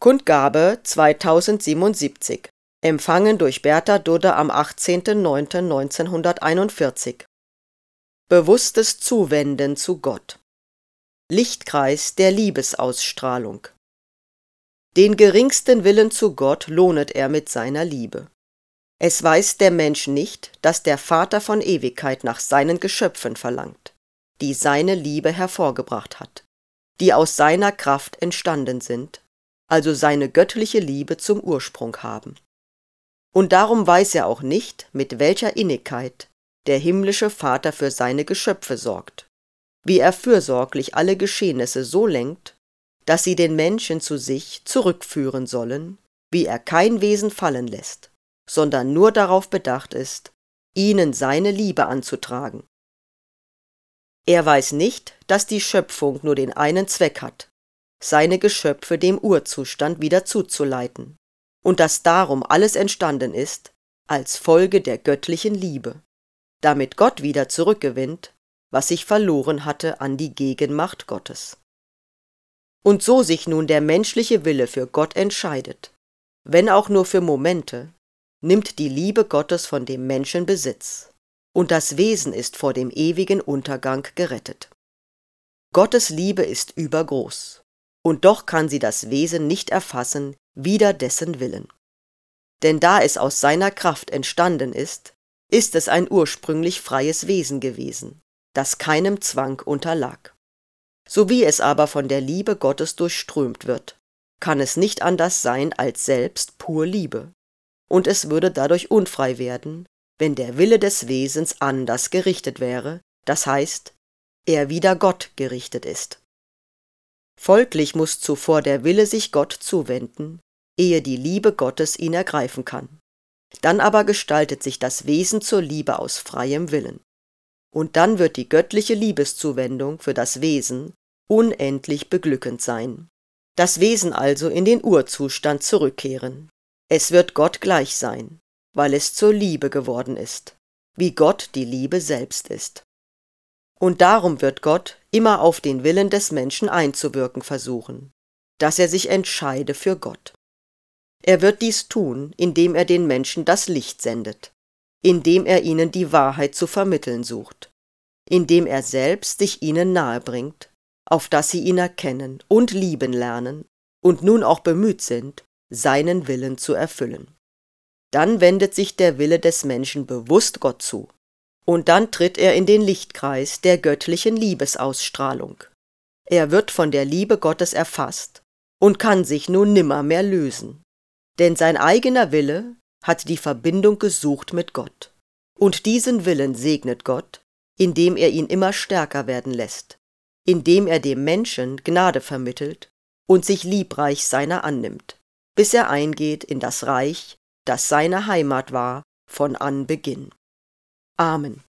Kundgabe 2077, empfangen durch Bertha Dudde am 18.09.1941. Bewusstes Zuwenden zu Gott. Lichtkreis der Liebesausstrahlung. Den geringsten Willen zu Gott lohnet er mit seiner Liebe. Es weiß der Mensch nicht, dass der Vater von Ewigkeit nach seinen Geschöpfen verlangt, die seine Liebe hervorgebracht hat, die aus seiner Kraft entstanden sind, also seine göttliche Liebe zum Ursprung haben. Und darum weiß er auch nicht, mit welcher Innigkeit der himmlische Vater für seine Geschöpfe sorgt, wie er fürsorglich alle Geschehnisse so lenkt, dass sie den Menschen zu sich zurückführen sollen, wie er kein Wesen fallen lässt, sondern nur darauf bedacht ist, ihnen seine Liebe anzutragen. Er weiß nicht, dass die Schöpfung nur den einen Zweck hat, seine Geschöpfe dem Urzustand wieder zuzuleiten, und dass darum alles entstanden ist, als Folge der göttlichen Liebe, damit Gott wieder zurückgewinnt, was sich verloren hatte an die Gegenmacht Gottes. Und so sich nun der menschliche Wille für Gott entscheidet, wenn auch nur für Momente, nimmt die Liebe Gottes von dem Menschen Besitz, und das Wesen ist vor dem ewigen Untergang gerettet. Gottes Liebe ist übergroß, und doch kann sie das Wesen nicht erfassen, wider dessen Willen. Denn da es aus seiner Kraft entstanden ist es ein ursprünglich freies Wesen gewesen, das keinem Zwang unterlag. So wie es aber von der Liebe Gottes durchströmt wird, kann es nicht anders sein als selbst pur Liebe, und es würde dadurch unfrei werden, wenn der Wille des Wesens anders gerichtet wäre, das heißt, er wider Gott gerichtet ist. Folglich muß zuvor der Wille sich Gott zuwenden, ehe die Liebe Gottes ihn ergreifen kann. Dann aber gestaltet sich das Wesen zur Liebe aus freiem Willen. Und dann wird die göttliche Liebeszuwendung für das Wesen unendlich beglückend sein. Das Wesen also in den Urzustand zurückkehren. Es wird Gott gleich sein, weil es zur Liebe geworden ist, wie Gott die Liebe selbst ist. Und darum wird Gott immer auf den Willen des Menschen einzuwirken versuchen, dass er sich entscheide für Gott. Er wird dies tun, indem er den Menschen das Licht sendet, indem er ihnen die Wahrheit zu vermitteln sucht, indem er selbst sich ihnen nahebringt, auf dass sie ihn erkennen und lieben lernen und nun auch bemüht sind, seinen Willen zu erfüllen. Dann wendet sich der Wille des Menschen bewusst Gott zu, und dann tritt er in den Lichtkreis der göttlichen Liebesausstrahlung. Er wird von der Liebe Gottes erfasst und kann sich nun nimmermehr lösen, denn sein eigener Wille hat die Verbindung gesucht mit Gott, und diesen Willen segnet Gott, indem er ihn immer stärker werden lässt, indem er dem Menschen Gnade vermittelt und sich liebreich seiner annimmt, bis er eingeht in das Reich, das seine Heimat war von Anbeginn. Amen.